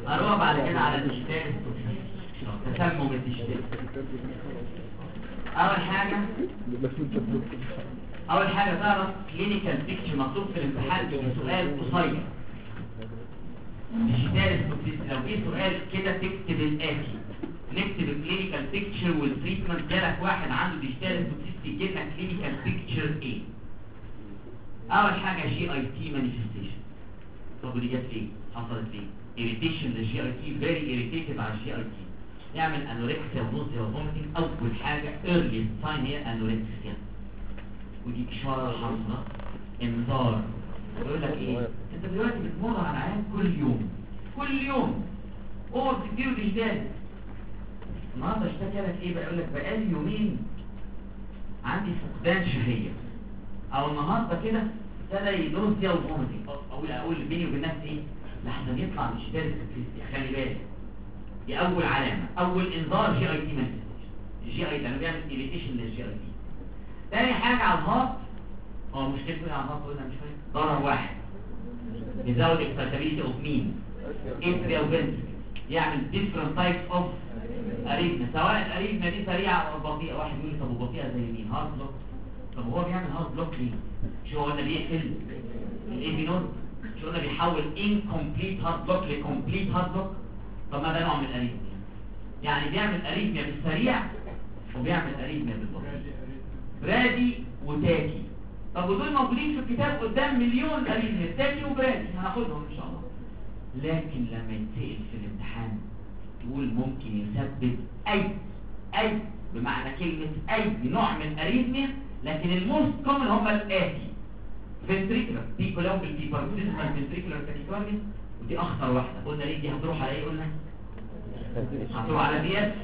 اروح بعد كده على الديجيتال تسمم الديجيتال. اول حاجه تعرف كلينيكال بيكتشر مكتوب في الامتحان سؤال قصير ديجيتال توكسيستي. لو جه سؤال كده تكتب الاتي، نكتب الكلينيكال بيكتشر والتريتمنت. جالك واحد عنده ديجيتال توكسيستي يجيب لك كلينيكال بيكتشر ايه؟ اول حاجه جي اي تي مانيفستيشن. طب ودي جت ايه؟ حصلت ايه؟ irritation للجي اي تي، very irritated على الجي اي تي، يعمل انوركسيا ونوزيا وفوميتنج. اول حاجه early sign هي انوركسيا، ودي اشاره حمراء انذار. يقول لك ايه؟ انت دلوقتي بتمر على عيان كل يوم هو بتديله ديجيتال. النهارده اشتكى لك ايه بقى؟ يقول لك بقالي يومين عندي فقدان شهيه، او النهارده كده ابتدى ينوزيا وفوميتنج. اقول بيني وبين نفسي ايه؟ لحسن يطلع ديجيتال توكسيستي. خلي بالك، دي اول علامه، اول انذار جي اي تي مانيفستيشن. الجي اي لانه بيعمل irritation للجي اي تي. تاني حاجه على الهارت، هو مشكلته ايه على الهارت؟ قلنا مش فاهم. ضرر واحد يزود اكسبتابيلتي اوف مين؟ اتريا وفنتريكل، يعمل different types of اريثميا. سواء الاريثميا دي سريعه او بطيئه. واحد يقول لي طب وبطيئه زي مين؟ هارت بلوك. طب هو بيعمل هارت بلوك ليه؟ شو قلنا بيقفل الاي بي نود؟ شو قلنا بيحول incomplete هارت بلوك لكومبليت هارت بلوك؟ طب ما ده نوع من الاريثميا. يعني بيعمل اريثميا بالسريع وبيعمل اريثميا بالبطيء، برادي وتاكي. طب ودول موجودين في الكتاب قدام مليون اريثميا، تاكي وبرادي، هناخدهم ان شاء الله. لكن لما يتسأل في الامتحان تقول ممكن يسبب اي بمعنى كلمة اي نوع من اريثميا، لكن الموست كومن هم الاتي: فنتريكولار بيكولومبل بيباركسيزمال فنتريكولار تاكيكارديا، ودي اخطر واحدة. قلنا ليه دي هتروح على ايه؟ قلنا هتروح على دي اس.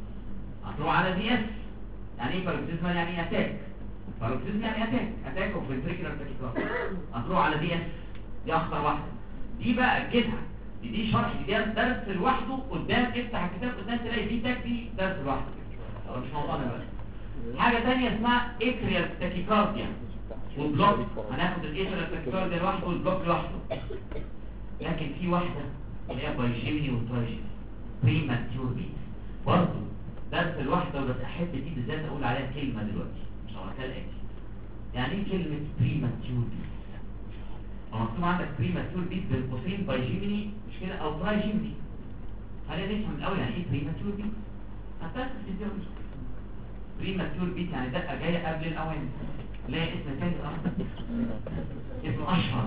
هتروح على دي اس يعني ايه باركسيزمال؟ يعني اتاك. باركسيزمال يعني اتاك اوف فنتريكولار تاكيكارديا. هتروح على دي اس، دي اخطر واحدة. دي بقى جدها، دي شرح، دي درس لوحده. قدام افتح الكتاب قدام تلاقي فيه تاك، دي درس لوحده مش موضوعنا بقى. حاجه ثانيه اسمها اتريال تاكيكارديا والبلوك. هناخد الاتريال تاكيكارديا لوحده والبلوك لوحده. لكن في واحده اللي هي بايجيمني وترايجيمني بريماتيور بيت، برضه درس لوحده. بس احب دي بالذات اقول عليها كلمه دلوقتي مش هقولها كالاتي. يعني ايه كلمه بريماتيور بيت؟ مكتوب عندك بريماتيور بيت بين قوسين بايجيمني مش كده، او ترايجيمني. خلينا نفهم الاول يعني ايه بريماتيور بيت. هتدرس فيزيولوجي. بريماتيور بيت يعني دقه جايه قبل الاوان. لا اسم ثاني اسمه اشهر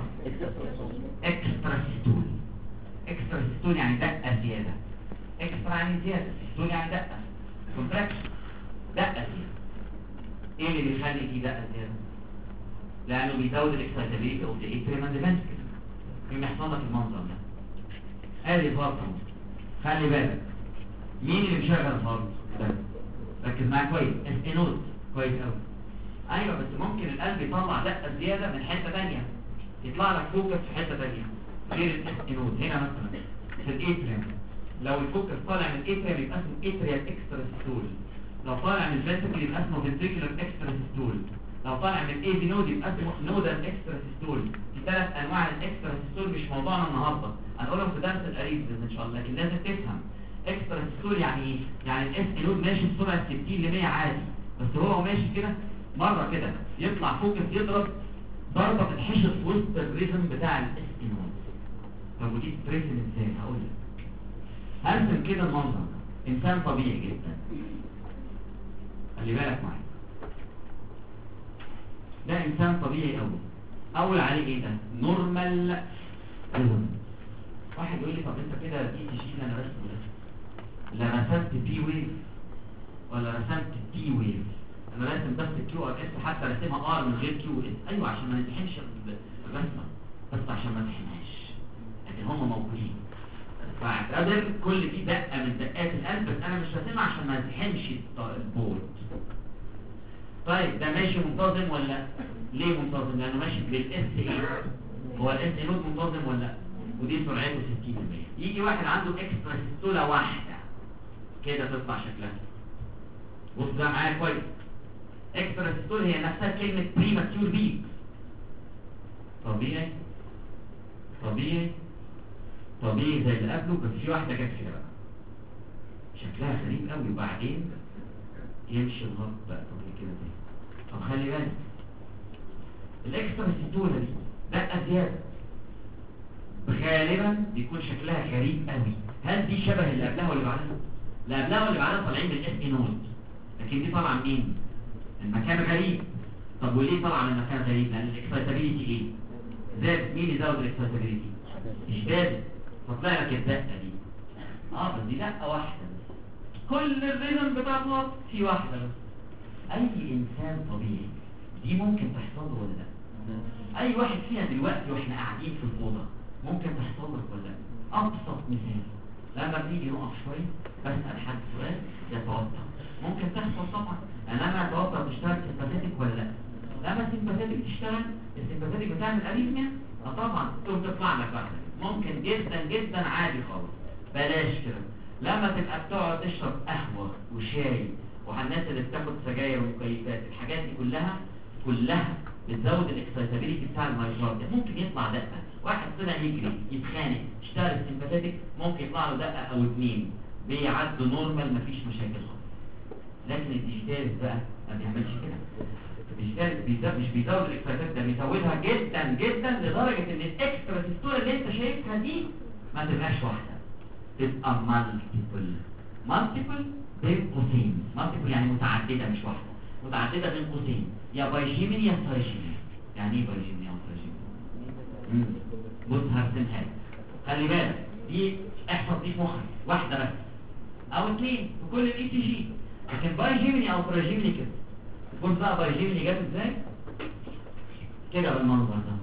اكسترا سيستول. اكسترا سيستول يعني دقه زياده. اكسترا يعني زياده، سيستول يعني دقه، كونتراكشن، دقه زياده. ايه اللي بيخلي دي دقه زياده؟ لانه بيزود الاكسايتابيلتي اوف ذا اتريم اند فنتريكل. يحصل لك المنظر ده. ادي الهارت. خلي بالك مين اللي مشغل الهارت ده؟ ركز معايا كويس. اس كويس قوي. ايوه بس ممكن القلب يطلع دقه زياده من حته ثانيه، يطلع لك فوكس في حته ثانيه غير الاس نود. هنا مثلا في الاتريم، لو الفوكس طالع من الاتريم يبقى اسمه اتريال اكسترا سيستول. لو طالع من الفنتريكل يبقى اسمه فنتريكولار اكسترا سيستول. لو طالع من الاي بي نود يبقى اسمه نودال اكسترا سيستول. في 3 انواع الاكسترا سيستول مش موضوعنا النهارده، هنقولهم في درس الاريثميا ان شاء الله. لكن لازم تفهم اكسترا سيستول يعني ايه. يعني الاس نود ماشي بسرعه 60 ل 100 عادي، بس هو ماشي كده مره كده يطلع فوكس يضرب ضربه تتحشر في وسط الريزم بتاع الاس نود. طب ودي تترسم ازاي؟ هقول لك. هرسم كده المنظر. انسان طبيعي جدا، خلي بالك معايا. ده انسان طبيعي قوي. اول عليه ايه ده؟ نورمال ريزم. واحد يقول لي طب انت كده اي تي جي اللي انا رسمه ده، لا رسمت بي ويف ولا رسمت تي ويف؟ انا راسم بس كيو ار اس، حتى راسمها ار من غير كيو اس. ايوه عشان ما نتحنش الرسمه، بس عشان ما نتحنهاش، لكن هم موجودين. فاعتبر كل دي دقه من دقات القلب، بس انا مش راسمها عشان ما نتحنش البورد. طيب ده ماشي منتظم ولا؟ ليه منتظم؟ لانه ماشي بالاس ايه؟ هو الاس نود منتظم ولا؟ ودي سرعته 60%. يجي واحد عنده اكسترا سيستولا واحده كده تطلع شكلها. بص ده معايا كويس. اكسترا سيستول هي نفسها كلمه بريماتيور بيت. طبيعي طبيعي زي اللي قبله، بس في واحده جت كده بقى شكلها غريب قوي، وبعدين يمشي الغلط بقى طبيعي كده تاني. طب خلي بالك الاكسترا ستوله دي دقه زياده غالبا بيكون شكلها غريب قوي. هل دي شبه اللي قبلها واللي بعدها؟ اللي قبلها واللي بعدها طالعين بالاس اي نود، لكن دي طالعه منين؟ المكان غريب. طب وليه طالعه من مكان غريب؟ لان الاكسايتابيليتي ايه؟ زاد. مين يزود الاكسايتابيليتي؟ اشتدت، فطلع لك الدقه دي. بس دي دقه واحده بس، كل الريزم بتاع الوقت في واحده بس. اي انسان طبيعي دي ممكن تحصل له ولا لا؟ اي واحد فينا دلوقتي واحنا قاعدين في الاوضه ممكن تحصل لك ولا لا؟ ابسط مثال، لما بنيجي نقف شويه بسال حد سؤال يتوتر، ممكن تحصل طبعا. انا اتوتر تشتغل سيمباثيتك ولا لا؟ لما السيمباثيتك تشتغل، السيمباثيتك بتعمل اريثميا، طبعا تقوم تطلع لك واحده. ممكن جدا جدا عادي خالص. بلاش كده لما تبقى بتقعد تشرب قهوه وشاي، والناس اللي بتاخد سجاير ومكيفات، الحاجات دي كلها بتزود الاكسايتابيليتي بتاع المايوكارديا. ممكن يطلع دقه، واحد طلع يجري يتخانق اشتغل السيمباثيتك، ممكن يطلع له دقه او اتنين بيعدوا نورمال مفيش مشاكل خالص. لكن الديجيتالس بقى ما بيعملش كده. الديجيتالس مش بيزود الاكسايتابيليتي، ده بيزودها جدا جدا لدرجه ان الاكسترا سيستولا اللي انت شايفها دي ما تبقاش واحده، تبقى مالتيبل بين قوسين. مالتيبل يعني متعدده مش واحده، متعدده بين قوسين، يا بايجيمين يا ترايجيمين. يعني ايه بايجيمين يا ترايجيمين؟ بص هرسمها لك، خلي بالك دي احفظ دي في مخك، واحده بس او اثنين في كل الاي تي جي. لكن بايجيمين او ترايجيمين كده. بص بقى بايجيمين جت ازاي؟ كده بالمنظر ده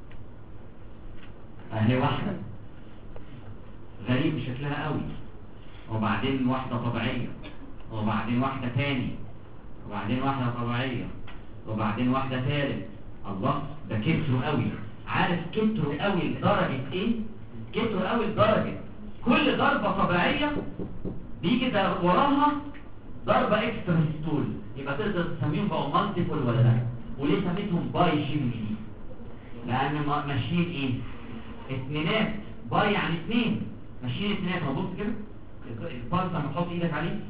اهي واحده غريب شكلها قوي، وبعدين واحده طبيعيه، وبعدين واحده تاني، وبعدين واحده طبيعيه، وبعدين واحده ثالث. الله، ده كتروا قوي. عارف كتروا قوي لدرجه ايه؟ كتروا قوي لدرجه كل ضربه طبيعيه بيجي ده وراها ضربه اكسترا ستول. يبقى تقدر تسميهم بقوا مالتيبل ولا لا؟ وليه سميتهم باي جيميني؟ لان ماشيين ايه؟ اتنينات. باي يعني اتنين، ماشيين اتنينات. هبص كده البالز لما تحط ايدك عليه،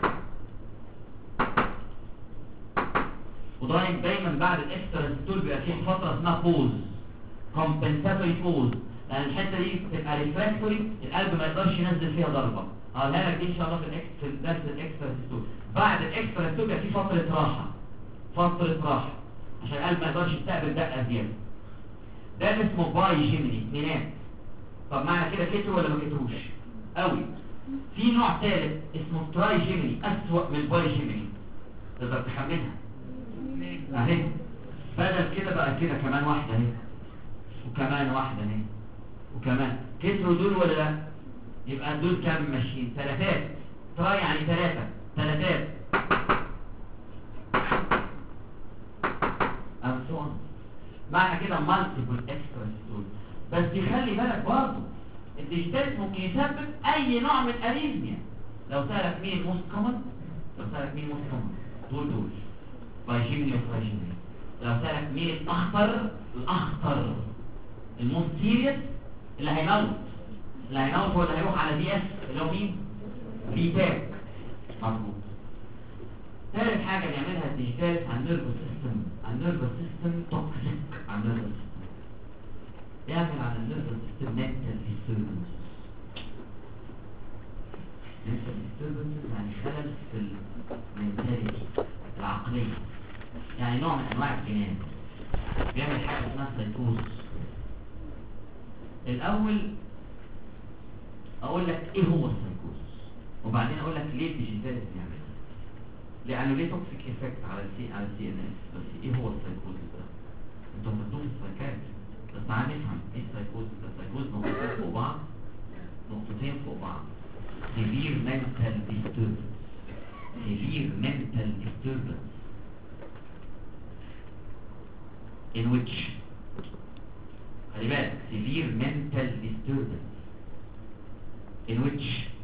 ودايما بعد الاكسترا ستول بيبقى فيه فتره اسمها بوز، كومبنساتوري بوز، لان الحته دي بتبقى ريفراكتوري، القلب ما يقدرش ينزل فيها ضربه. هقولها لك دي ان شاء الله في درس الاكسترا ستول. بعد الاكسترا ستول بيبقى فيه فتره راحه عشان القلب ما يقدرش يستقبل دقه زياده. ده اللي اسمه باي جيميني، اتنينات. طب معنى كده كتروا ولا ما كتروش؟ قوي. في نوع ثالث اسمه تراي جيميني، اسوأ من الباي جيميني، تقدر تخمنها اهي. بدل كده بقى كده كمان واحده اهي، وكمان واحده اهي، وكمان. كتروا دول ولا لا؟ يبقى دول كام ماشيين؟ ثلاثات. تراي يعني ثلاثات and so on. معنى كده مالتيبل اكسترا ستول. بس يخلي بالك برضه الديجيتالس ممكن يسبب اي نوع من الاريثميا. لو سألك مين الموست كومن، دول بايجيميني وترايجيميني. لو سألك مين الاخطر الموست سيريس، اللي هيموت هو اللي هيروح على دي اس، اللي هو مين؟ ريتاك. مظبوط. ثالث حاجه بيعملها الديجيتالس على النيرفس سيستم توكسيك على النيرفس سيستم. يعمل على النيرفس سيستم mental disturbance يعني خلل في المنتاليتي العقليه، يعني نوع من انواع الجنان. بيعمل حاجه اسمها سايكوز. الاول اقول لك ايه هو السايكوز، وبعدين اقول لك ليه الديجيتالس بيعملها، لانه ليه توكسيك افكت على السي ان اس. بس ايه هو السايكوز ده؟ انتوا بتدوه في السايكاتري، بس تعال نفهم ايه السايكوز ده. السايكوز نقطتين فوق بعض. severe mental disturbance in which خلي بالك severe mental disturbance in which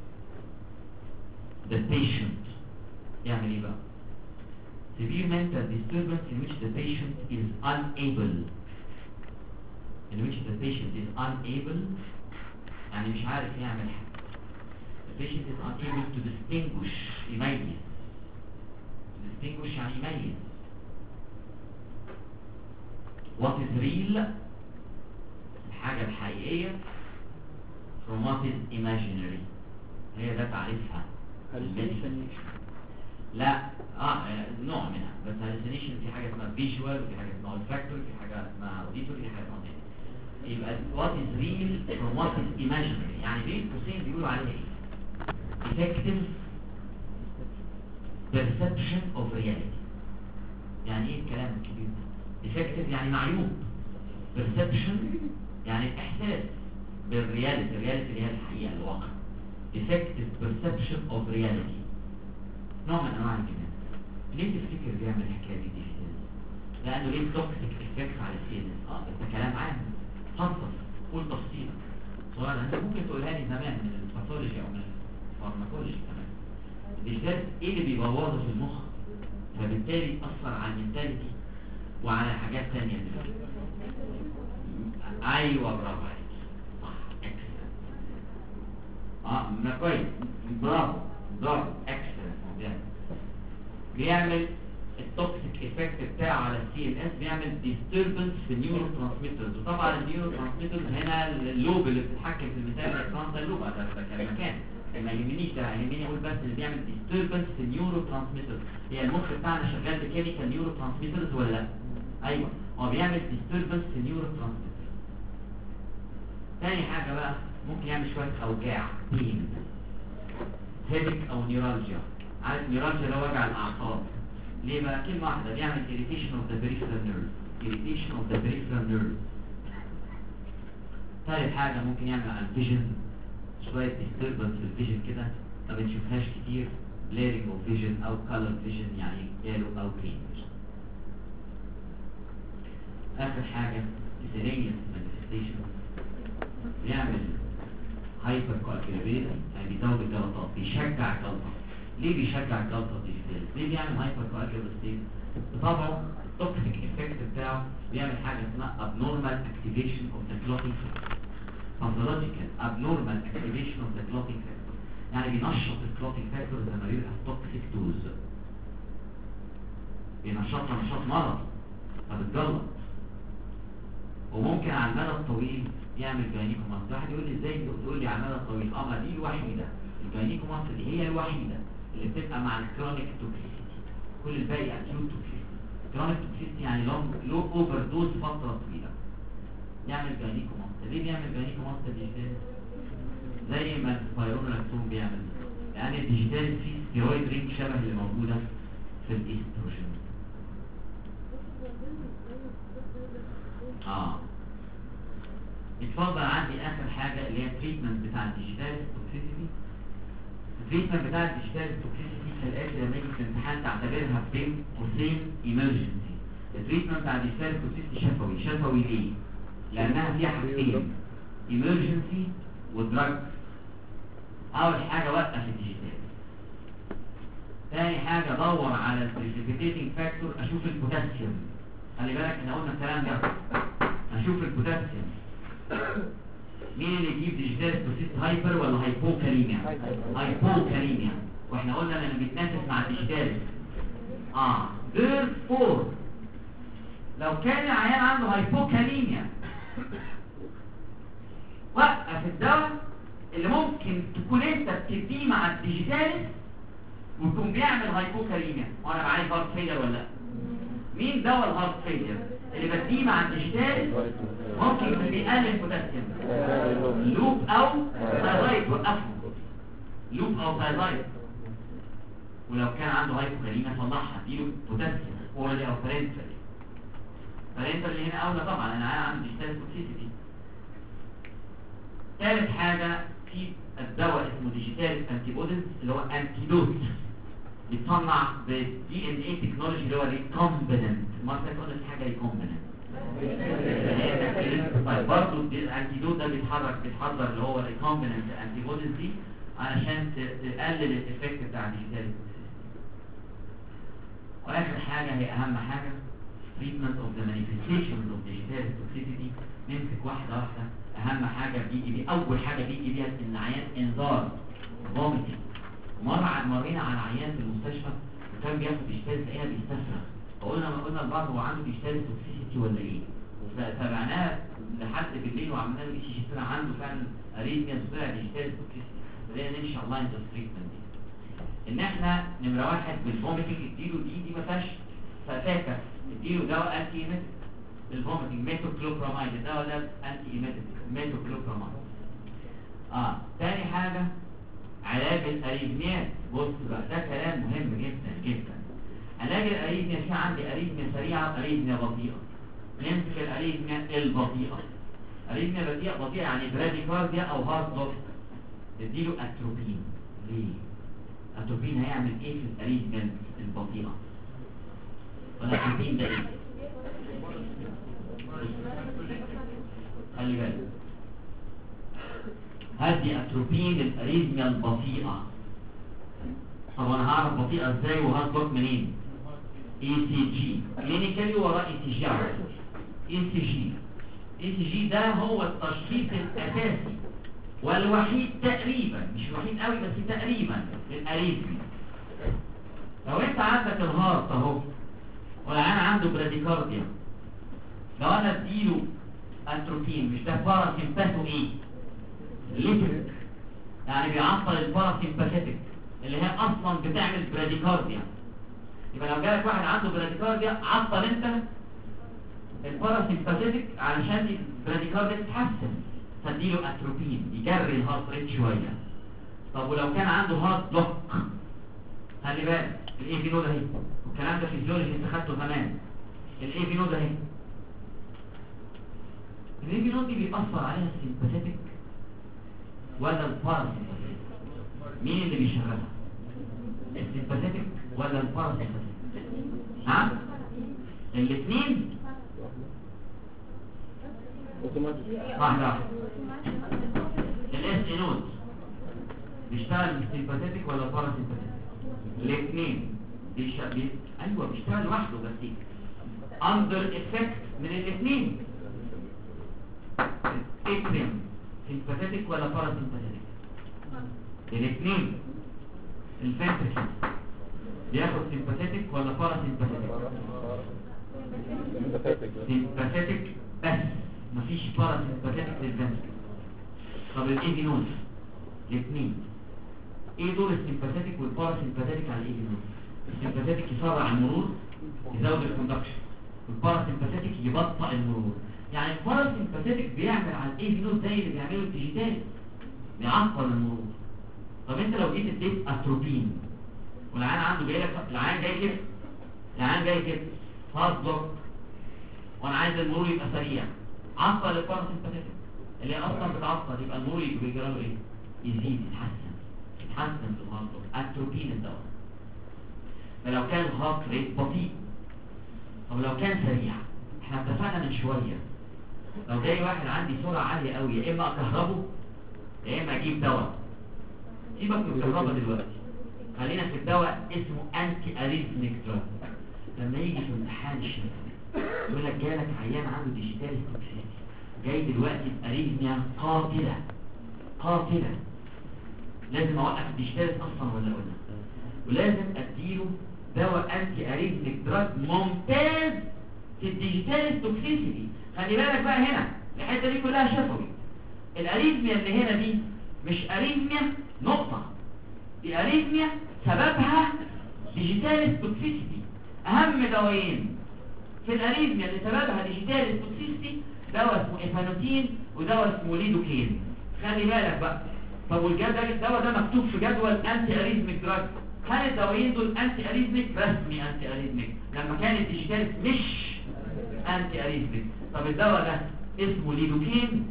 the patient يعمل ايه بقى؟ severe mental disturbance in which the patient is unable يعني مش عارف يعمل حاجه. البيشنت is unable to distinguish، يميز. distinguish يعني يميز. what is real، الحاجه الحقيقيه، from what is imaginary، هي ده تعريفها. لا نوع منها، بس hallucination في حاجه اسمها visual، وفي حاجه اسمها olfactory، في حاجه اسمها auditory، في حاجه اسمها يبقى what is real from what is imaginary. يعني بين قوسين بيقولوا عليها ايه؟ effective perception of reality. يعني ايه الكلام الكبير ده؟ effective يعني معيوب، perception يعني الاحساس بالرياليتي، الرياليتي اللي هي الحقيقه، الواقع. effective perception of reality، نوع من انواع الجنان. ليه تفتكر بيعمل الحكايه دي في السيلز؟ لانه ليه توكسيك افكت على السيلز. ده كلام عام، خصص قول تفصيل صغير. انت ممكن تقولها لي زمان من الباثولوجي او من الفارماكولوجي كمان. الديجيتال ايه اللي بيبوظه في المخ، فبالتالي يأثر على المنتاليتي وعلى حاجات ثانيه دلوقتي. ايوه برافو عليك، صح، اكسلنت. ما كويس، برافو برافو، اكسلنت. بيعمل التوكسيك افكت بتاعه على السي ان اس، بيعمل ديستربنس في النيورو ترانسميترز. وطبعا النيورو ترانسميترز هنا اللوب اللي بتتحكم في المثال الفرونتال لوب، ده كمكان ما يهمنيش، ده يهمني اقول بس اللي بيعمل ديستربنس في النيورو ترانسميترز. هي المخ بتاعنا شغال بكيميكال نيورو ترانسميترز ولا لا؟ ايوه، هو بيعمل ديستربنس في النيورو ترانسميترز. تاني حاجه بقى ممكن يعمل شويه اوجاع، بين، هيدك او نيورالجيا. عارف نيورالجيا ده وجع الاعصاب. ليه بقى؟ كلمة واحدة، بيعمل irritation of the peripheral nerve، irritation of the peripheral nerve. ثالث حاجة ممكن يعمل على الفيجن، شوية disturbance في الفيجن كده ما بنشوفهاش كتير، blaring of vision أو color vision، يعني yellow أو green vision. آخر حاجة miscellaneous manifestation، بيعمل hypercoagulability، يعني بيزود الجلطات، بيشجع الجلطة. ليه بيشجع الجلطة دي؟ ليه بيعمل هايبركواجولابيلتي؟ بطبعه التوكسيك افكت بتاعه بيعمل حاجه اسمها abnormal activation of the clotting factor. pathological abnormal activation of the clotting factor، يعني بينشط الكلوتينج فاكتور لما بيبقى توكسيك دوز، بينشطها نشاط مرض فبتجلط. وممكن على المدى الطويل يعمل جاينيكوماستر. واحد يقول لي ازاي تقول لي على المدى الطويل؟ ما دي الوحيده، الجاينيكوماستر دي هي الوحيده اللي بتبقى مع الكرونيك توكسيسيتي، كل الباقي اكيوت توكسيسيتي. كرونيك توكسيسيتي يعني لو اوفر دوز فتره طويله. يعمل جاينيكوماستر. ليه بيعمل جاينيكوماستر ديجيتال؟ زي ما السبايرونولاكتون بيعمل، يعني الديجيتال فيه ستيرويد رينج شبه اللي موجوده في الاستروجين. اتفضل. عندي اخر حاجه اللي هي التريتمنت بتاع الديجيتال توكسيسيتي. التريتمنت بتاع الديجيتال توكسيسيتي كالاتي لما يجي في الامتحان تعتبرها بين قوسين ايمرجنسي. التريتمنت بتاع الديجيتال توكسيسيتي شفوي ليه؟ لانها فيها حاجتين، ايمرجنسي ودراج. اول حاجه وقف الديجيتال. ثاني حاجه دور على البريسيبيتيتنج فاكتور، اشوف البوتاسيوم. خلي بالك احنا قلنا الكلام ده، اشوف البوتاسيوم. مين اللي يجيب ديجيتال توكسيسيتي؟ هايبر ولا هايبوكاليميا؟ هايبوكاليميا. واحنا قلنا انه بيتنافس مع الديجيتال. therefore لو كان العيان عنده هايبوكاليميا وقف الدواء اللي ممكن تكون انت بتديه مع الديجيتالس ويكون بيعمل هايبوكاليميا. وانا معايا هارت فيلر ولا لا؟ مين دواء الهارت فيلر اللي بديه مع الديجيتالس ممكن يكون بيقلل البوتاسيوم؟ لوب او ثايرويد. وقفه لوب او ثايرويد. ولو كان عنده هايبوكاليميا صلحها، اديله بوتاسيوم اورالي او بارنتالي. بارنتالي هنا اولى طبعا، انا عندي ديجيتال توكسيسيتي. ثالث حاجه في الدواء اسمه ديجيتال انتي بوديز اللي هو انتيدوت، بيتصنع بالدي ان اي تكنولوجي اللي هو ريكومبيننت. ما تقول في حاجه ريكومبيننت برضه الانتيدوت ده بيتحضر اللي هو ريكومبيننت انتي بوديز دي علشان تقلل الايفكت بتاع الديجيتال توكسيسيتي. واخر حاجه هي اهم حاجه، treatment of the manifestations of digital toxicity. نمسك واحده واحده اهم حاجه بيجي بيها، اول حاجه بيجي بيها ان عيان انذار فوميتنج. مرينا على عيان في المستشفى وكان بياخد اشتاز لقينا بيستفرغ، قلنا لبعض هو عنده اشتاز توكسيسيتي ولا ايه، وتابعناه لحد بالليل وعملنا له اي سي جي طلع عنده فعلا اريثميا، طلع اشتاز توكسيسيتي. بدأنا نمشي على لاين تريتمنت دي ان احنا نمره واحد بالفوميتنج اديله دي ما فيهاش فاكر، اديله دواء انتي ايميتيك الفوميتنج ميتوكلوبراميد، الدواء ده انتي ايميتيك ميتوكلوبراميد. تاني حاجه علاج الاريثميات. بص بقى ده كلام مهم جدا جدا. علاج الاريثميا في عندي اريثميا سريعه واريثميا بطيئه. نمسك الاريثميا البطيئه. اريثميا بطيئه يعني براديكارديا او هارت بلوك، اديله اتروبين. ليه؟ اتروبين هيعمل ايه في الاريثميا البطيئه؟ والاتروبين ده ايه؟ خلي بالك، هدي اتروبين للاريثميا البطيئه. طب انا هعرف بطيئه ازاي وهظبط منين؟ اي سي جي كلينيكالي وراء اي سي جي. اي سي جي ده هو التشخيص الاساسي والوحيد تقريبا، مش الوحيد قوي بس تقريبا للاريثميا. لو انت عندك الهارت اهو والعيان عنده براديكارديا، لو انا اديله اتروبين مش ده باراسيمباثو ايه؟ ليتريك، يعني بيعطل الباراسيمباثيك اللي هي اصلا بتعمل براديكارديا. يبقى لو جالك واحد عنده براديكارديا عطل انت الباراسيمباثيك علشان البراديكارديا تتحسن، تديله اتروبين يجري الهارت ريت شويه. طب ولو كان عنده هارت بلوك، خلي بالك الاي في نود اهي، والكلام ده فيزيولوجي انت خدته زمان. الاي في نود اهي، الاي في نود دي بيأثر عليها السيمباثيك ولا الباراسيمباثيك؟ مين اللي بيشغلها؟ السيمباثيك ولا الباراسيمباثيك؟ ها؟ الاثنين واحدة. الاس نود بيشتغل بالسيمباثيك ولا الباراسيمباثيك؟ الاثنين ايوه بيشتغل لوحده بس اندر افكت من الاثنين. اتريم سيمباثيك ولا باراسيمباثيك؟ الاثنين. الفنتريكل بياخد سيمباثيك ولا باراسيمباثيك؟ سيمباثيك بس مفيش باراسيمباثيك للفنتريكل. طب الاي في نود الاثنين. ايه دور السيمباثيك والباراسيمباثيك على الاي في نود؟ السيمباثيك يسرع المرور يزود الكوندكشن، والباراسيمباثيك يبطئ المرور. يعني الباراسيمباثيك بيعمل على الاي في نود زي اللي بيعمله الديجيتال، بيعطل المرور. طب انت لو جيت اديت اتروبين والعيان عنده جاي لك، العيان جاي كده هارت بلوك وانا عايز المرور يبقى سريع، عطل الباراسيمباثيك اللي هي اصلا بتعطل، يبقى المرور بيجرى له ايه؟ يزيد، يتحسن في الهارت بلوك. اتروبين الدواء. فلو كان الهارت ريت بطيء، طب لو كان سريع، احنا اتفقنا من شويه لو جاي واحد عندي سرعه عاليه قوي يا اما اكهربه يا اما اجيب دواء. سيبك من الكهرباء دلوقتي، خلينا في الدواء اسمه انتي اريثميك دراج. لما يجي في امتحان الشفوي يقول لك جالك عيان عنده ديجيتال توكسيسيتي، جاي دلوقتي باريثميا قاتله، لازم اوقف الديجيتال اصلا ولا ولازم اديله دواء انتي اريثميك دراج ممتاز في الديجيتال توكسيسيتي. خلي بالك بقى هنا الحته دي كلها شفوي. الاريثميا اللي هنا دي مش اريثميا نقطه، دي اريثميا سببها ديجيتال توكسيسيتي. اهم دوايين في الاريثميا اللي سببها ديجيتال توكسيسيتي دواء اسمه ايفانوتين ودواء اسمه ليدوكين. خلي بالك بقى. طب الدواء ده مكتوب في جدول انتي اريثميك دراج. هل الدوايين دول انتي اريثميك؟ رسمي انتي اريثميك لما كان الديجيتال مش انتي اريثميك. طب الدواء ده اسمه ليدوكين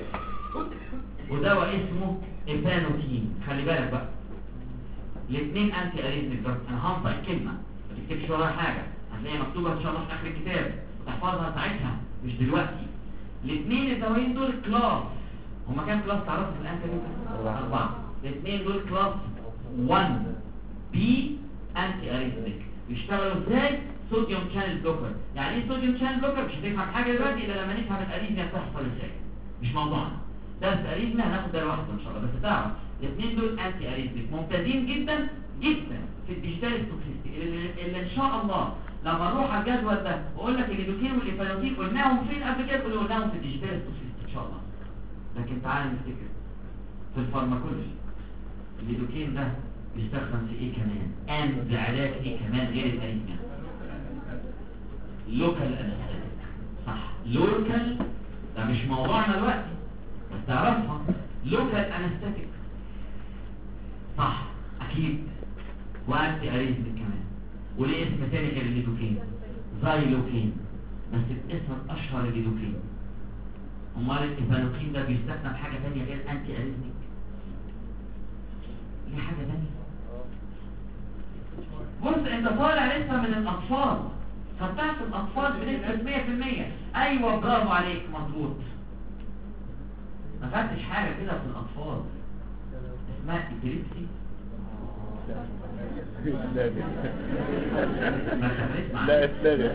ودواء اسمه ايفانوتين. خلي بالك بقى الاثنين انتي اريثميك دراج. انا هنطق الكلمه ما تكتبش وراها حاجه، هتلاقيها مكتوبه ان شاء الله في اخر الكتاب وتحفظها ساعتها مش دلوقتي. الاثنين الدوايين دول كلاس، هما كام كلاس تعرفوا في الان كده؟ 4. الاثنين دول كلاس 1 بي انتي اريثميك. بيشتغلوا ازاي؟ صوديوم شانل بلوكر. يعني ايه صوديوم شانل بلوكر؟ مش هتفهم حاجه دلوقتي الا لما نفهم الاريثميا بتحصل ازاي، مش موضوعنا. درس اريزمي هناخد ده لوحده ان شاء الله. بس تعرف الاثنين دول انتي اريزميك ممتازين جدا جدا في الديجيتال توكسيستي اللي ان شاء الله لما نروح على الجدول ده واقول لك الليدوكين والإيفانوتين قلناهم فين قبل كده، اللي قلناهم في الديجيتال توكسيستي ان شاء الله. لكن تعال نفتكر في الفارماكولوجي الليدوكين ده بيستخدم في ايه كمان؟ لعلاج ايه كمان غير الاريثميا؟ لوكال انستيك. صح، لوكال ده مش موضوعنا دلوقتي بس تعرفها. لوكال انستيك صح اكيد، وانتي اريثميك كمان. وليه اسم تاني غير الليدوكين؟ زايلوكين، بس الاسم الاشهر الليدوكين. امال الايفانوكين ده بيستخدم حاجه ثانيه غير انتي اريثميك؟ ليه حاجه ثانيه؟ بص انت طالع لسه من الاطفال، خدتها في الاطفال بنسبه 100%. ايوه برافو عليك مظبوط. ما خدتش حاجه كده في الاطفال اسمها ابيليبسي؟ ما خدتش معايا.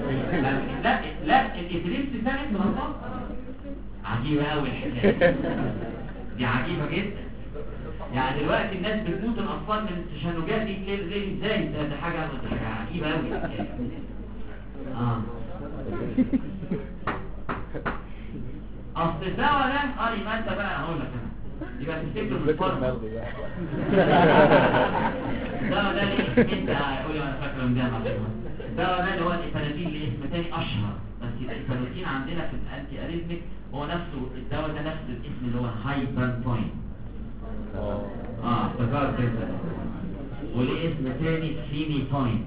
لا الابيليبسي ثابت في الاطفال. عجيبه قوي الحكايه دي، عجيبه جدا. يعني دلوقتي الناس بتموت الاطفال من التشنجات دي ليه ازاي؟ ده حاجه عجيبه قوي. اصل الدواء ده يبقى انت بقى هقول لك انا يبقى تفتكره بالفرق. الدواء ده ليه انت قول لي انا فاكره من جامعه. الدواء ده اللي هو الايفانوتين، ليه اسم تاني اشهر، بس الايفانوتين عندنا في الانتي اريثميك هو نفسه الدواء ده نفس الاسم اللي هو هايبرتوين. افتكرت انت. وليه اسم تاني فينيتوين.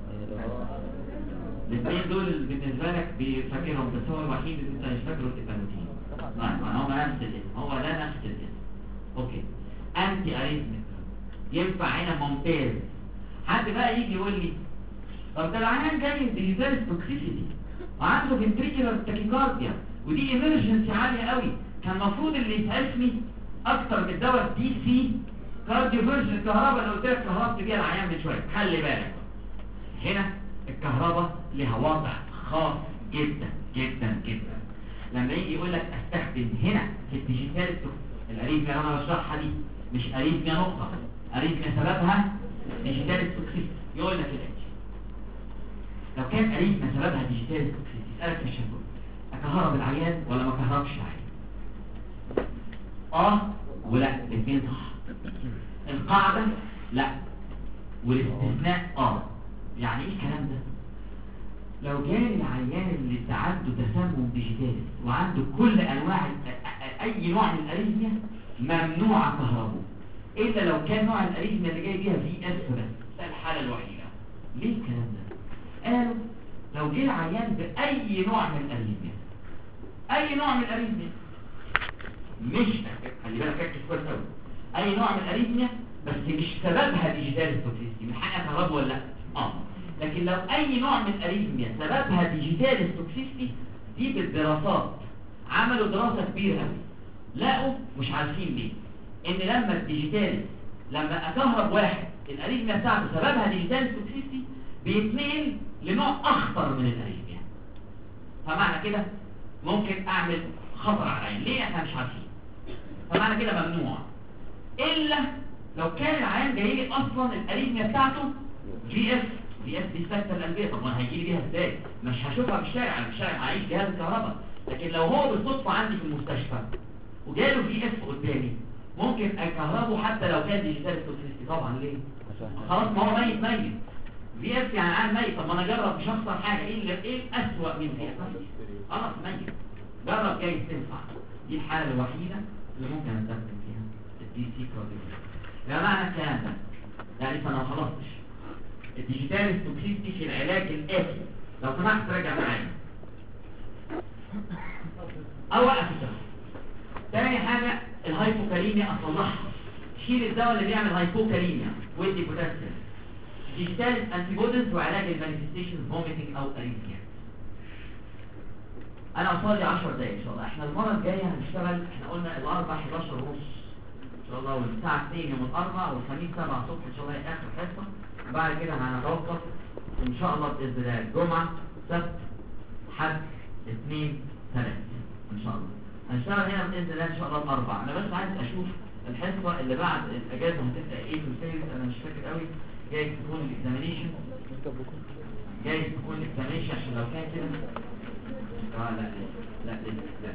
الاثنين دول بالنسبه لك بيفكرهم، بس هو الوحيد اللي انت مش فاكره الايفانوتين. هو نفس الاسم، هو ده نفس الاسم. اوكي انتي اريثميك ينفع هنا ممتاز. حد بقى يجي يقول لي طب ده العيان جاي ديجيتال توكسيسيتي وعنده فنتريكولار تاكيكارديا ودي ايمرجنسي عاليه قوي، كان المفروض اللي يسعفني اكتر من الدواء دي سي كارديو فيرجن الكهرباء اللي قلت لك كهربت بيها العيان من شويه. خلي بالك هنا الكهرباء لها وضع خاص جدا جدا جدا. لما يجي يقول لك استخدم هنا في الديجيتال الاريثميا اللي انا بشرحها دي مش اريثميا نقطه، اريثميا سببها ديجيتال توكسيس، يقول لك الاتي لو كان اريثميا سببها ديجيتال توكسيس يسالك في الشفوي اكهرب العيان ولا ما كهربش العيان؟ ولا الاثنين صح. القاعده لا والاستثناء يعني ايه الكلام ده؟ لو كان العيان اللي عنده تسمم ديجيتالي وعنده كل انواع اي نوع من الاريثميا ممنوع كهربه، الا لو كان نوع الاريثميا اللي جاي بيها في اس بس، ده الحاله الوحيده. ليه الكلام ده؟ قالوا لو جه العيان باي نوع من الاريثميا، اي نوع من الاريثميا، مش خلي بالك ركز كويس قوي، اي نوع من الاريثميا بس مش سببها ديجيتال توكسيستي، من حقها كهرباء ولا لا؟ لكن لو اي نوع من الاريثميا سببها ديجيتال توكسيستي، دي بالدراسات عملوا دراسه كبيره قوي، لقوا مش عارفين ليه ان لما الديجيتال لما اكهرب واحد الاريثميا بتاعته سببها ديجيتال توكسيستي بيتنقل لنوع اخطر من الاريثميا. فمعنى كده ممكن اعمل خطر على العين. ليه؟ احنا مش عارفين. فمعنى كده ممنوع الا لو كان العيان جاي لي اصلا الاريثميا بتاعته في اس دي السكتة القلبية. طب ما هيجي لي بيها ازاي؟ مش هشوفها في الشارع، انا في الشارع هعيش جهاز الكهرباء. لكن لو هو بالصدفة عندي في المستشفى وجاله في اس قدامي ممكن اكهربه حتى لو كان ديجيتال توكسيستي. طبعا ليه؟ خلاص ما هو ميت في اس يعني عام ميت. طب ما انا اجرب مش هخسر حاجة. ايه الاسوأ من في اس؟ خلاص ميت، جرب جاي تنفع. دي الحالة الوحيدة اللي ممكن استخدم فيها الدي سي كارديولوجي. يا معنى الكلام ده يعني لسه انا ما خلصتش. الديجيتال توكسيستي في العلاج الآتي لو سمحت راجع معايا. اوقف الدواء. تاني حاجة الهايبوكاليميا اصلحها، شيل الدواء اللي بيعمل هايبوكاليميا وادي بوتاسيوم. ديجيتال انتيبوديز وعلاج المانيفستيشن فوميتنج او اريثميا. انا قصادي 10 دقايق ان شاء الله. احنا المرة الجاية هنشتغل، احنا قلنا الاربع 11 ونص ان شاء الله، والساعة 2 يوم الاربع، والخميس 7 الصبح ان شاء الله اخر حصة. بعد كده هنتوقف ان شاء الله باذن الله الجمعه سبت حد اثنين ثلاث ان شاء الله. هنشتغل هنا باذن الله ان شاء الله الاربع. انا بس عايز اشوف الحصه اللي بعد الاجازه هتبقى ايه في الفيلم، انا مش فاكر قوي. جايز تكون الاكزامينيشن، جايز تكون الاكزامينيشن عشان لو كان كده لا لا لا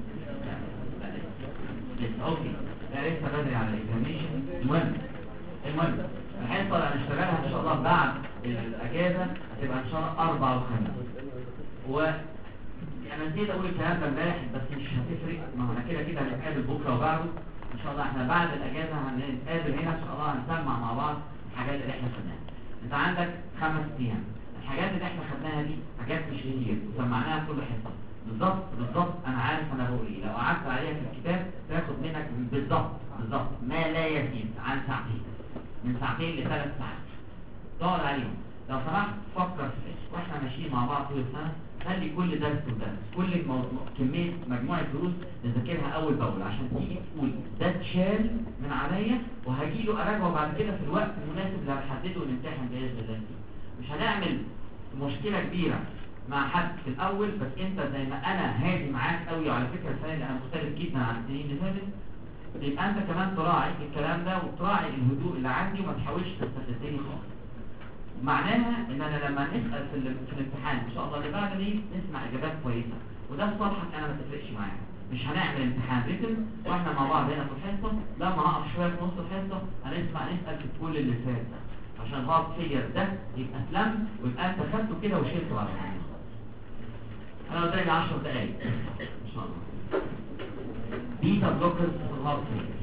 لسه اوكي، لا لسه بدري على الاكزامينيشن. المهم الحصه اللي هنشتغلها ان شاء الله بعد الاجازه هتبقى ان شاء الله 4 و5. انا نسيت اقول الكلام ده امبارح بس مش هتفرق، ما احنا كده كده هنتقابل بكره وبعده ان شاء الله. احنا بعد الاجازه هنتقابل هنا ان شاء الله، هنسمع مع بعض الحاجات اللي احنا خدناها. انت عندك 5 ايام، الحاجات اللي احنا خدناها دي حاجات مش كتير وسمعناها كل حصه بالظبط. انا عارف انا بقول ايه، لو قعدت عليها في الكتاب تاخد منك بالظبط ما لا يزيد عن ساعتين، من 2 ل 3 ساعات تقعد عليهم. لو سمحت فكر في واحنا ماشيين مع بعض طول السنه، خلي كل درس ودرس كل كميه مجموعه دروس نذاكرها اول باول، عشان تيجي تقول ده اتشال من عليا وهجي له اراجعه بعد كده في الوقت المناسب اللي هنحدده ونمتحن باذن الله فيه. مش هنعمل مشكله كبيره مع حد في الاول، بس انت زي ما انا هادي معاك قوي، وعلى فكره السنه دي انا مختلف جدا عن السنين اللي فاتت، يبقى انت كمان تراعي الكلام ده وتراعي الهدوء اللي عندي وما تحاولش تستفزني خالص. معناها ان انا لما نسال في الامتحان ان شاء الله اللي بعد دي نسمع اجابات كويسه، وده في صالحك انا ما تفرقش معايا. مش هنعمل امتحان ريتم واحنا مع بعض هنا في الحصه، لما هقف شويه في نص الحصه نسال في كل اللي فات ده، عشان الهارت فيلير ده يبقى اسلم ويبقى انت خدته كده وشلته على الحصه. انا قدامي 10 دقايق ان شاء الله. بيتا بلوكرز في الهارت فيلير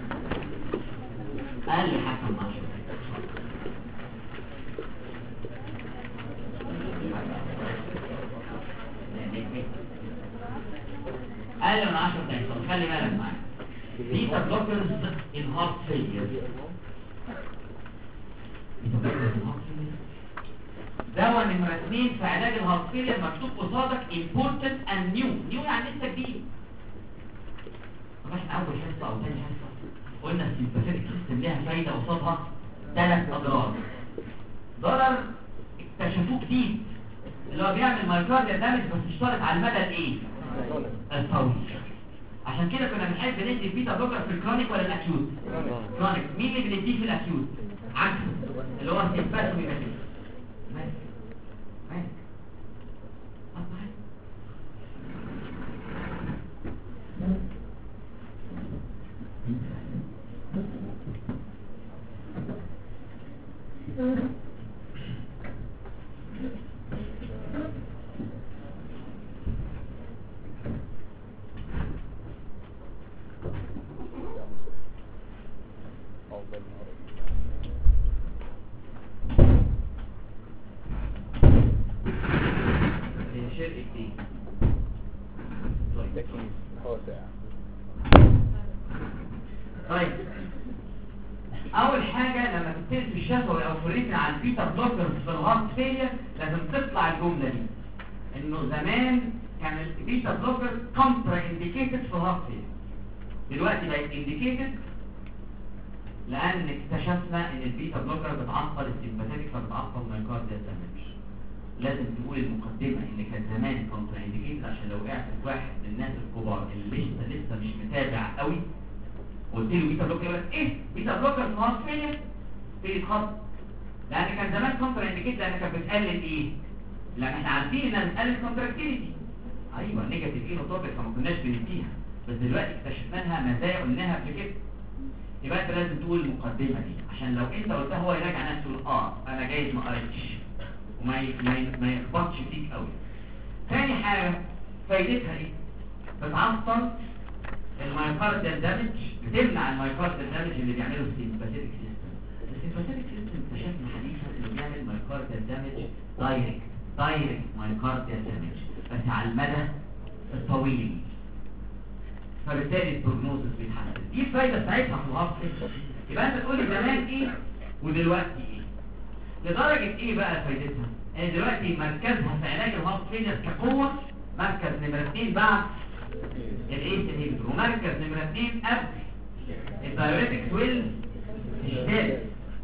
اقل حاجه من 10 دقايق. اقل من 10 دقايق. طب خلي بالك معايا، بيتا بلوكرز ان هارت فيلير. دواء نمرة 2 في علاج الهارت فيلير مكتوب قصادك important and new يعني لسه جديد. طب احنا اول حصه او ثاني حصه قلنا السيمباثيك سيستم ليها فايده قصادها 3 اضرار. ضرر اكتشفوه جديد اللي هو بيعمل مايوكارديال دامج، بس اشترط على المدى الايه؟ الطويل. عشان كده كنا بنحب ندي البيتا بلوكر في الكرونيك ولا الاكيوت؟ كرونيك. مين اللي بنديه في الاكيوت؟ عكسه اللي هو السيمباثيك. طيب اول حاجه لما تبتدي في الشفوي او في الريتن على البيتا بلوكرز في الهارت فيلير لازم تطلع الجمله دي، انه زمان كان البيتا بلوكر كونترا انديكيتد في الهارت فيلير، دلوقتي بقت انديكيتد لان اكتشفنا ان البيتا بلوكر بتعطل السيمباثيك فبتعطل مايوكارديال دامج. لازم تقول المقدمه ان كان زمان كونترا انديكيتد عشان لو وقعت في واحد من الناس الكبار اللي لسه مش متابع قوي قلت له بيتا بلوكر يقول لك ايه بيتا بلوكر في الهارت فيلير في خط، لان كان زمان كونترا انديكيتد لان كانت بتقلل ايه؟ لان احنا عارفين انها بتقلل كونتراكتيليتي. ايوه نيجاتيف اينوتروبيك فما كناش بنديها، بس دلوقتي اكتشفنا لها مزايا قلناها قبل كده. يبقى انت لازم تقول المقدمه دي عشان لو انت قلتها هو يراجع نفسه يقول انا جايز ما قريتش وما يخبطش فيك قوي. ثاني حاجه فايدتها ايه؟ بتعطل المايوكارديال دامج، بتمنع المايوكارديال دامج اللي بيعمله السيمباثيك سيستم. السيمباثيك سيستم اكتشفنا حديثا انه بيعمل مايوكارديال دامج دايركت مايوكارديال دامج بس على المدى الطويل، فبالتالي البروجنوزس بيتحسن. دي الفايده بتاعتها في الهارت فيلير. يبقى انت تقول لي زمان ايه ودلوقتي ايه، لدرجه ايه بقى فايدتها؟ ان دلوقتي مركزها في علاج الهارت فيلير كقوه مركز نمره 2 بعد الايس انهيبيتور، ومركز نمره 2 قبل الدايوريتكس والاشتات.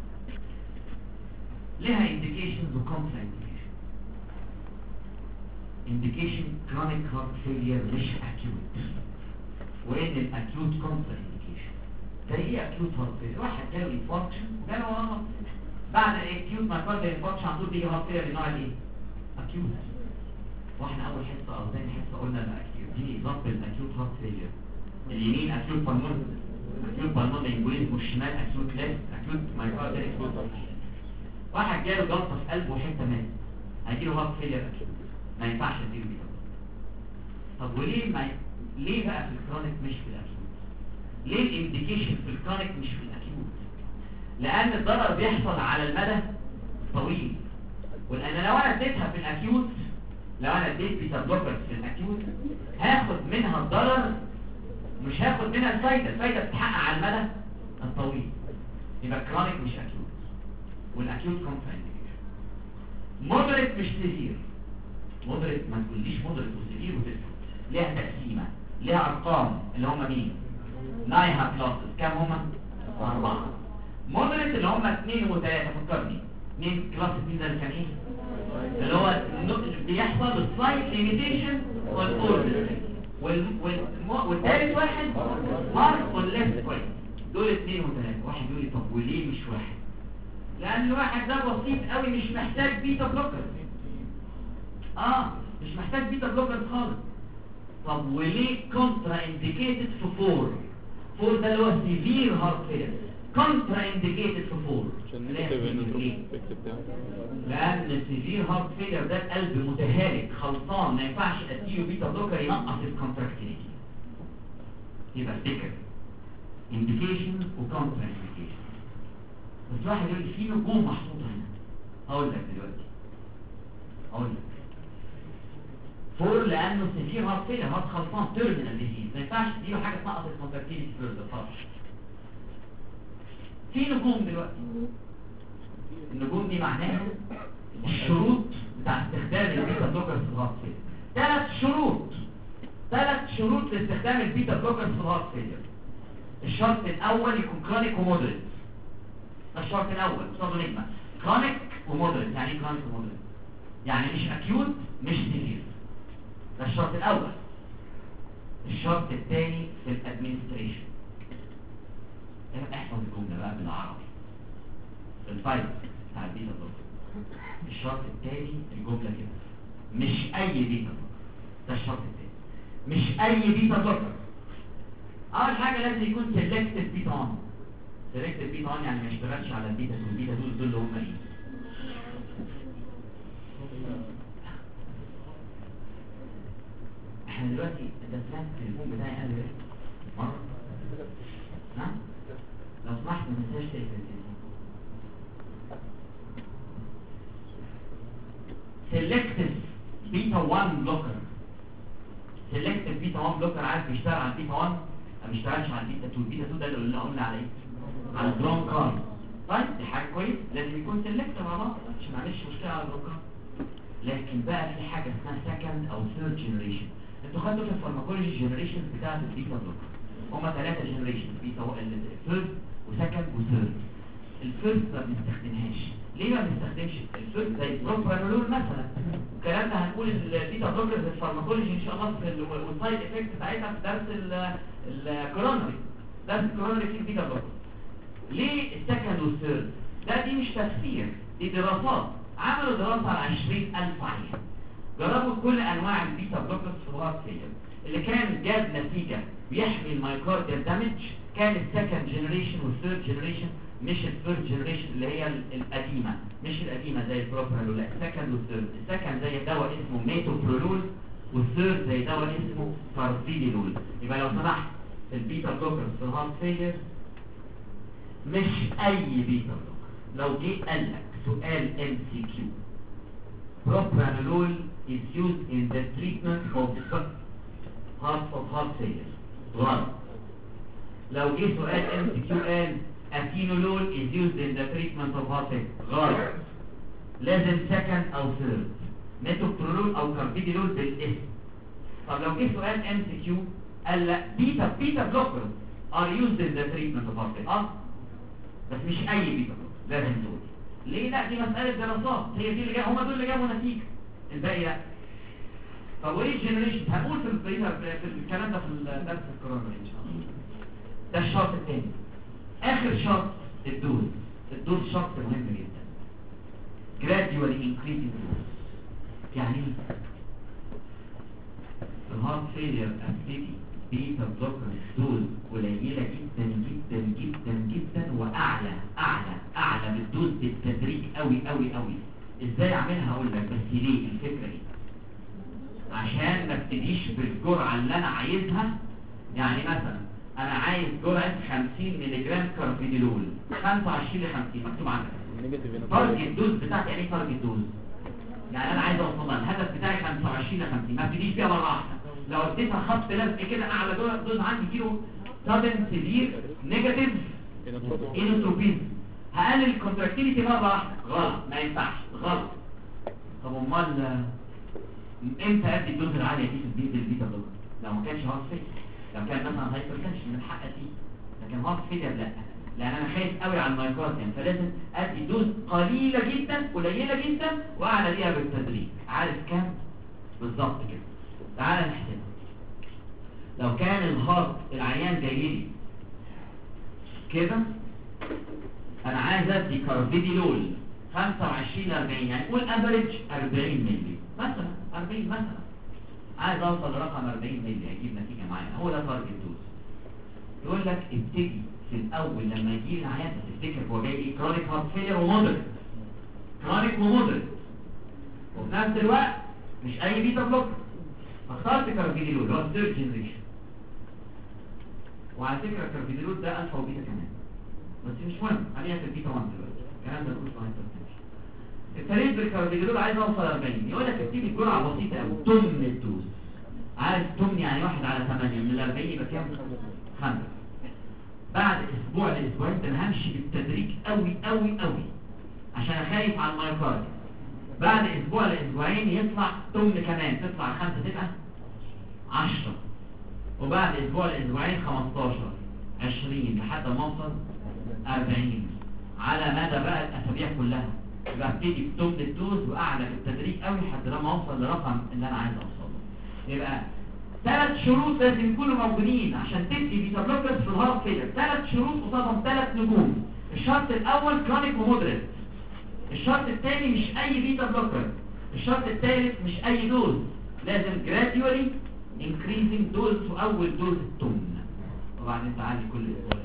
لها انديكيشنز وكونترا انديكيشن. انديكيشن كرونيك هارت فيلير مش اكيوت، وان الاكيوت كونترا انديكيشن. زي ايه اكيوت هارت فيلير؟ واحد جاله انفاركشن وجاله هارت بعد الاكيوت مايكارديال انفاركشن على طول بيجي هارت فيلير من نوع الايه؟ اكيوت. واحنا اول حصه او ثاني حصه قلنا الاكيوت دي اكزامبل الاكيوت هارت فيلير. اليمين اكيوت بالمون، اكيوت بالمون امبوليزم، والشمال اكيوت ليفت اكيوت مايكارديال انفاركشن. واحد جاله جلطه في قلبه وحته مات هيجيله هارت فيلير اكيوت، ما ينفعش اديله بيتا. طب وليه ليه بقى في الكرونيك مش في الاكيوت؟ ليه الانديكيشن في الكرونيك مش في الاكيوت؟ لان الضرر بيحصل على المدى الطويل، ولان لو انا اديتها في الاكيوت، لو انا اديت بيتا بلوكرز في الاكيوت هاخد منها الضرر مش هاخد منها الفايده، الفايده بتتحقق على المدى الطويل. يبقى الكرونيك مش اكيوت، والاكيوت كونترا انديكيشن. مودريت مش سيفير. مودريت ما تقوليش مودريت وسيفير وتفهم، ليها تقسيمه، ليها ارقام اللي هم مين؟ نايها كلاسز. كام هم؟ 4. مودريت اللي هم 2 و3. فكرني 2 كلاس 2 ده اللي كان ايه؟ اللي هو بيحصل السلايت ليميتيشن والاوردر، والثالث واحد مارك والليفت كويس. دول 2 و3. واحد يقول لي طب وليه مش واحد؟ لان الواحد ده بسيط قوي مش محتاج بيتا بلوكر. مش محتاج بيتا بلوكر خالص. طب وليه كونترا انديكيتد في 4؟ 4 ده اللي هو سيفير هارت فيلير، كونترا انديكيتد في 4 لان السيفير هارت فيلير ده القلب متهالك خلطان، ما ينفعش اديله بيتا بلوكر ينقص الكونتراكتيليتي. يبقى افتكر انديكيشن وكونترا انديكيشن. بس واحد يقول لي في نجوم محطوطه هنا. هقول لك دلوقتي، هقول لك 4 لانه سيفير هارت فيلير، هارت خلطان تيرمينال ديزيز، ما ينفعش تديله حاجه تنقص الكونتراكتيليتي فيرذر خالص. في نجوم دلوقتي، النجوم دي معناها الشروط بتاع استخدام البيتا بلوكرز في الهارت فيلير. 3 شروط لاستخدام البيتا بلوكرز في الهارت فيلير. الشرط الاول يكون كرونيك ومودريت. ده الشرط الاول، قصاده نجمه كرونيك ومودريت. يعني ايه كرونيك ومودريت؟ يعني مش اكيوت مش سيفير. ده الشرط الاول. الشرط الثاني في الادمنستريشن. احفظ الجمله بقى بالعربي، الفايل بتاع البيتا بلوكر. الشرط الثاني الجمله كده، مش اي بيتا بلوكر. ده الشرط الثاني، مش اي بيتا بلوكر. اول حاجه لازم يكون سيلكتيف بيتا 1. سيلكتيف بيتا 1 يعني ما يشتغلش على البيتا 2. البيتا 2 دول اللي هم ايه؟ احنا دلوقتي انت سمعت التليفون بتاعي قال ايه مره؟ نعم؟ لو سمحت ما تنساش تقفل التليفون. سيلكتيف بيتا 1 بلوكر. سيلكتيف بيتا 1 بلوكر عارف بيشتغل على البيتا 1 ما بيشتغلش على البيتا 2. البيتا 2 ده اللي قلنا على ايه؟ على البرون كارد. طيب دي حاجه كويس، لازم يكون سيلكتيف مع بعض عشان ما يعملش مشكله على البرون كارد. لكن بقى في حاجه اسمها سكند او ثيرد جنريشن. انتوا خدتوا في الفارماكولوجي جنريشن بتاعت البيتا بلوكر هما 3 جنريشن، بيتا الفيرست وسكند وثيرد. الفيرست ما بنستخدمهاش. ليه ما بنستخدمش الفيرست؟ زي بروبرانولول مثلا. الكلام ده هنقول البيتا بلوكر في الفارماكولوجي ان شاء الله في والسايد افكت بتاعتها في درس الكورونري. درس الكورونري فيه البيتا بلوكر. ليه السكند والثيرد؟ ده دي مش تفسير، دي دراسات. عملوا دراسه على 20,000 عيان، جربوا كل انواع البيتا بلوكرز في الهارت فيلير. اللي كان جاب نتيجه بيحمي المايكارديال دامج كان السكند جنريشن والثيرد جنريشن، مش الثيرد جنريشن اللي هي القديمه، مش القديمه زي البروبرانول، لا السكند والثيرد. السكند زي دواء اسمه ميتوبرولول، والثيرد زي دواء اسمه كارفيدينول. يبقى لو سمحت البيتا بلوكرز في الهارت فيلير مش اي بيتا بلوكر. لو جه قال لك سؤال MCQ propranolol is used in the treatment of heart failure غلط. لو جه سؤال MCQ قال atenolol is used in the treatment of heart failure غلط. لازم second او third، ميتوبرولول او كارفيدينول بالاسم. طب لو جه سؤال MCQ قال لا بيتا بلوكر are used in the treatment of heart failure بس مش اي بيتا بلوكر، لازم تقول ليه. لا دي مسألة دراسات، هي دي اللي هم دول اللي جابوا نتيجة، الباقي لا. طب وايه الجنريشن؟ هنقول في الكلام ده في درس الكورونا ان شاء الله. ده الشرط الثاني. اخر شرط الدوز شرط مهم جدا. gradually increasing dose. يعني ايه؟ الهارت فيلير ابتدي بيتا بلوكر دوز قليله جدا جدا جدا جدا واعلى بالدوز بالتدريج قوي قوي قوي. ازاي اعملها اقول لك، بس ليه الفكره ايه؟ عشان ما ابتديش بالجرعه اللي انا عايزها. يعني مثلا انا عايز جرعه 50 ملغ كارفينيلول 25 ل 50 مكتوب عندك. تارجت دوز بتاعتي يعني تارجت دوز، يعني انا عايز اوصلها الهدف بتاعي 25 ل 50، ما ابتديش فيها مره واحده. لو اديتها خط لزق كده اعلى دوز عندي كيلو سادن سيفير نيجاتيف انوتروبيزم، هقلل الكونتراكتيليتي مره واحده. غلط، ما ينفعش، غلط. طب امال امتى ادي الدوز العاليه دي في البيتا بلوكر؟ لو ما كانش هارت فيلير، لو كان مثلا هايبرتنشن من الحق دي، لكن هارت فيلير لا، لان انا خايف قوي على المايوكارديوم، فلازم ادي دوز قليله جدا واعلى بيها بالتدريج. عارف كام بالظبط كده؟ تعال نحسبها. لو كان الهارت العيان جاي لي كده، انا عايز ادي كارفيديلول 25 ل 40، يعني قول افريج 40 مللي مثلا، 40 مثلا، عايز اوصل لرقم 40 مللي اجيب نتيجه معايا، هو ده تارجت دوز. يقول لك ابتدي في الاول لما يجي لي العيان تفتكر هو جاي ايه؟ كرونيك هارت فيلير ومودريت، كرونيك ومودريت، وفي نفس الوقت مش اي بيتا بلوكر، فاخترت كارفيديلول اللي هو الثيرد جنريشن. وعلى فكره الكارفيديلول ده الفا وبيتا كمان، بس مش مهم، خلينا في البيتا 1 دلوقتي، الكلام ده كله هايبرتنشن. ابتديت بالكارفيديلول عايز اوصل 40، يقول لك ابتدي بجرعه بسيطه قوي، تمن الدوز. عارف تمن يعني 1 على 8، من ال 40 يبقى كام؟ 5. بعد اسبوع لاسبوعين ده انا همشي بالتدريج قوي قوي قوي عشان اخايف على المايوكارديوم. بعد اسبوع لاسبوعين يطلع تمن كمان، تطلع 5 تبقى 10، وبعد اسبوع لاسبوعين 15 20 لحد ما اوصل 40 على مدى بقى الاسابيع كلها. يبقى ابتدي بتمن الدوز واعلى بالتدريج قوي لحد لما اوصل لرقم اللي انا عايز اوصله. يبقى 3 شروط لازم يكونوا موجودين عشان تدي بيتا بلوكرز في الهارت فيلر. 3 شروط قصادهم 3 نجوم. الشرط الاول كرونيك ومودريت، الشرط الثاني مش اي بيتا بلوكر، الشرط الثالث مش اي دوز، لازم gradually increasing dose واول دوز التمن، وبعدين تعالي كل اسبوع